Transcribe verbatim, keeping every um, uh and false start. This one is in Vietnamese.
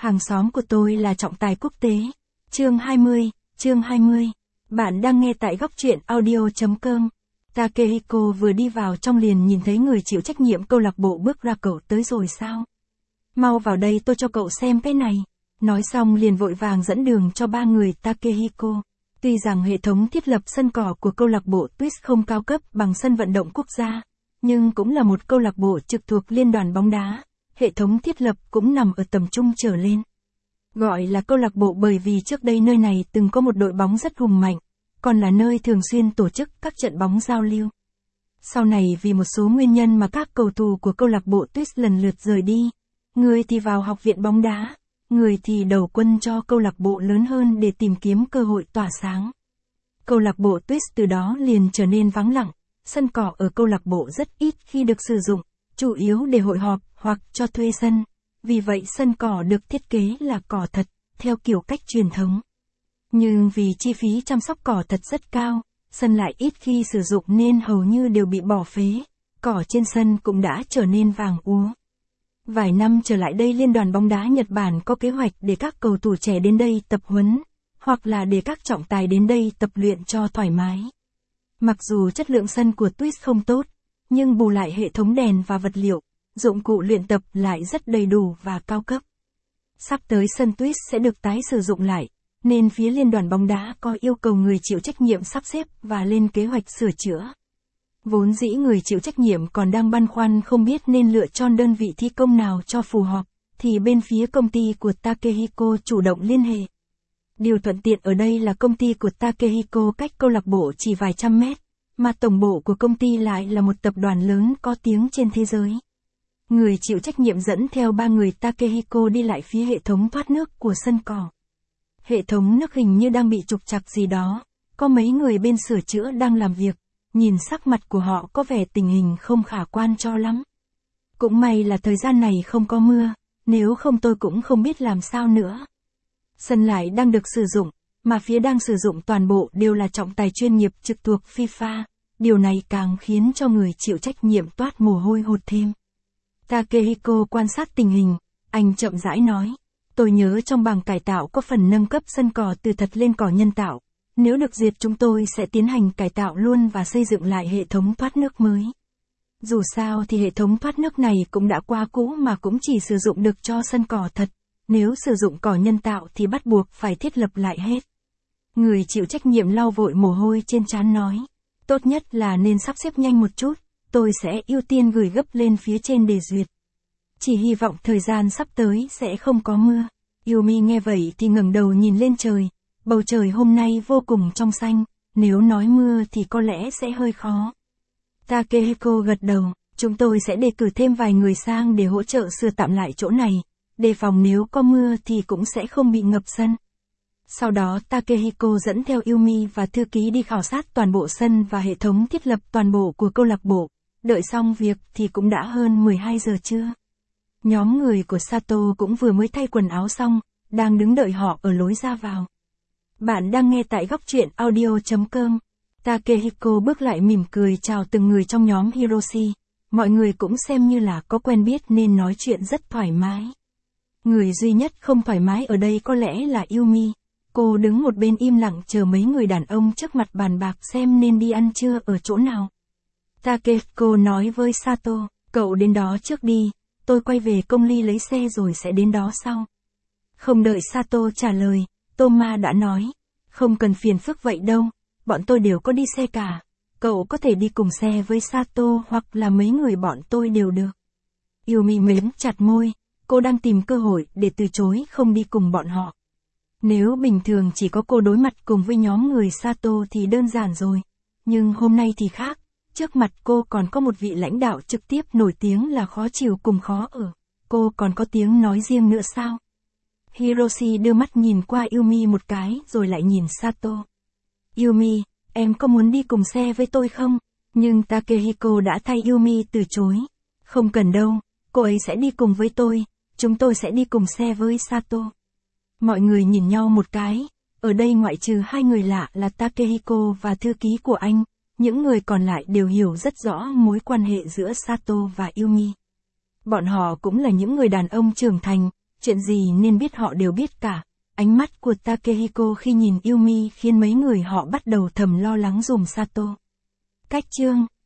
Hàng xóm của tôi là trọng tài quốc tế. Chương hai mươi, chương hai mươi. Bạn đang nghe tại góc truyện audio chấm com. Takehiko vừa đi vào trong liền nhìn thấy người chịu trách nhiệm câu lạc bộ bước ra. Cậu tới rồi sao? Mau vào đây tôi cho cậu xem cái này. Nói xong liền vội vàng dẫn đường cho ba người Takehiko. Tuy rằng hệ thống thiết lập sân cỏ của câu lạc bộ Twist không cao cấp bằng sân vận động quốc gia, nhưng cũng là một câu lạc bộ trực thuộc liên đoàn bóng đá. Hệ thống thiết lập cũng nằm ở tầm trung trở lên. Gọi là câu lạc bộ bởi vì trước đây nơi này từng có một đội bóng rất hùng mạnh, còn là nơi thường xuyên tổ chức các trận bóng giao lưu. Sau này vì một số nguyên nhân mà các cầu thủ của câu lạc bộ Twist lần lượt rời đi, người thì vào học viện bóng đá, người thì đầu quân cho câu lạc bộ lớn hơn để tìm kiếm cơ hội tỏa sáng. Câu lạc bộ Twist từ đó liền trở nên vắng lặng, sân cỏ ở câu lạc bộ rất ít khi được sử dụng, chủ yếu để hội họp hoặc cho thuê sân. Vì vậy sân cỏ được thiết kế là cỏ thật, theo kiểu cách truyền thống. Nhưng vì chi phí chăm sóc cỏ thật rất cao, sân lại ít khi sử dụng nên hầu như đều bị bỏ phế, cỏ trên sân cũng đã trở nên vàng úa. Vài năm trở lại đây Liên đoàn bóng đá Nhật Bản có kế hoạch để các cầu thủ trẻ đến đây tập huấn, hoặc là để các trọng tài đến đây tập luyện cho thoải mái. Mặc dù chất lượng sân của Twist không tốt, nhưng bù lại hệ thống đèn và vật liệu, dụng cụ luyện tập lại rất đầy đủ và cao cấp. Sắp tới sân Twist sẽ được tái sử dụng lại, nên phía Liên đoàn bóng đá có yêu cầu người chịu trách nhiệm sắp xếp và lên kế hoạch sửa chữa. Vốn dĩ người chịu trách nhiệm còn đang băn khoăn không biết nên lựa chọn đơn vị thi công nào cho phù hợp, thì bên phía công ty của Takehiko chủ động liên hệ. Điều thuận tiện ở đây là công ty của Takehiko cách câu lạc bộ chỉ vài trăm mét, mà tổng bộ của công ty lại là một tập đoàn lớn có tiếng trên thế giới. Người chịu trách nhiệm dẫn theo ba người Takehiko đi lại phía hệ thống thoát nước của sân cỏ. Hệ thống nước hình như đang bị trục trặc gì đó, có mấy người bên sửa chữa đang làm việc, nhìn sắc mặt của họ có vẻ tình hình không khả quan cho lắm. Cũng may là thời gian này không có mưa, nếu không tôi cũng không biết làm sao nữa. Sân lại đang được sử dụng, mà phía đang sử dụng toàn bộ đều là trọng tài chuyên nghiệp trực thuộc FIFA, điều này càng khiến cho người chịu trách nhiệm toát mồ hôi hột thêm. Takehiko quan sát tình hình, anh chậm rãi nói, tôi nhớ trong bảng cải tạo có phần nâng cấp sân cỏ từ thật lên cỏ nhân tạo, nếu được duyệt chúng tôi sẽ tiến hành cải tạo luôn và xây dựng lại hệ thống thoát nước mới. Dù sao thì hệ thống thoát nước này cũng đã quá cũ mà cũng chỉ sử dụng được cho sân cỏ thật, nếu sử dụng cỏ nhân tạo thì bắt buộc phải thiết lập lại hết. Người chịu trách nhiệm lau vội mồ hôi trên trán nói, tốt nhất là nên sắp xếp nhanh một chút, tôi sẽ ưu tiên gửi gấp lên phía trên để duyệt. Chỉ hy vọng thời gian sắp tới sẽ không có mưa. Yumi nghe vậy thì ngẩng đầu nhìn lên trời, bầu trời hôm nay vô cùng trong xanh, nếu nói mưa thì có lẽ sẽ hơi khó. Takehiko gật đầu, chúng tôi sẽ đề cử thêm vài người sang để hỗ trợ sửa tạm lại chỗ này, đề phòng nếu có mưa thì cũng sẽ không bị ngập sân. Sau đó Takehiko dẫn theo Yumi và thư ký đi khảo sát toàn bộ sân và hệ thống thiết lập toàn bộ của câu lạc bộ. Đợi xong việc thì cũng đã hơn mười hai giờ trưa. Nhóm người của Sato cũng vừa mới thay quần áo xong, đang đứng đợi họ ở lối ra vào. Bạn đang nghe tại góc truyện audio chấm com. Takehiko bước lại mỉm cười chào từng người trong nhóm Hiroshi. Mọi người cũng xem như là có quen biết nên nói chuyện rất thoải mái. Người duy nhất không thoải mái ở đây có lẽ là Yumi. Cô đứng một bên im lặng chờ mấy người đàn ông trước mặt bàn bạc xem nên đi ăn trưa ở chỗ nào. Takehiko nói với Sato, cậu đến đó trước đi, tôi quay về công ly lấy xe rồi sẽ đến đó sau. Không đợi Sato trả lời, Toma đã nói, không cần phiền phức vậy đâu, bọn tôi đều có đi xe cả, cậu có thể đi cùng xe với Sato hoặc là mấy người bọn tôi đều được. Yumi mím chặt môi, cô đang tìm cơ hội để từ chối không đi cùng bọn họ. Nếu bình thường chỉ có cô đối mặt cùng với nhóm người Sato thì đơn giản rồi, nhưng hôm nay thì khác. Trước mặt cô còn có một vị lãnh đạo trực tiếp nổi tiếng là khó chịu cùng khó ở. Cô còn có tiếng nói riêng nữa sao? Hiroshi đưa mắt nhìn qua Yumi một cái rồi lại nhìn Sato. Yumi, em có muốn đi cùng xe với tôi không? Nhưng Takehiko đã thay Yumi từ chối. Không cần đâu, cô ấy sẽ đi cùng với tôi, chúng tôi sẽ đi cùng xe với Sato. Mọi người nhìn nhau một cái, ở đây ngoại trừ hai người lạ là Takehiko và thư ký của anh. Những người còn lại đều hiểu rất rõ mối quan hệ giữa Sato và Yumi. Bọn họ cũng là những người đàn ông trưởng thành, chuyện gì nên biết họ đều biết cả. Ánh mắt của Takehiko khi nhìn Yumi khiến mấy người họ bắt đầu thầm lo lắng dùm Sato. Cách chương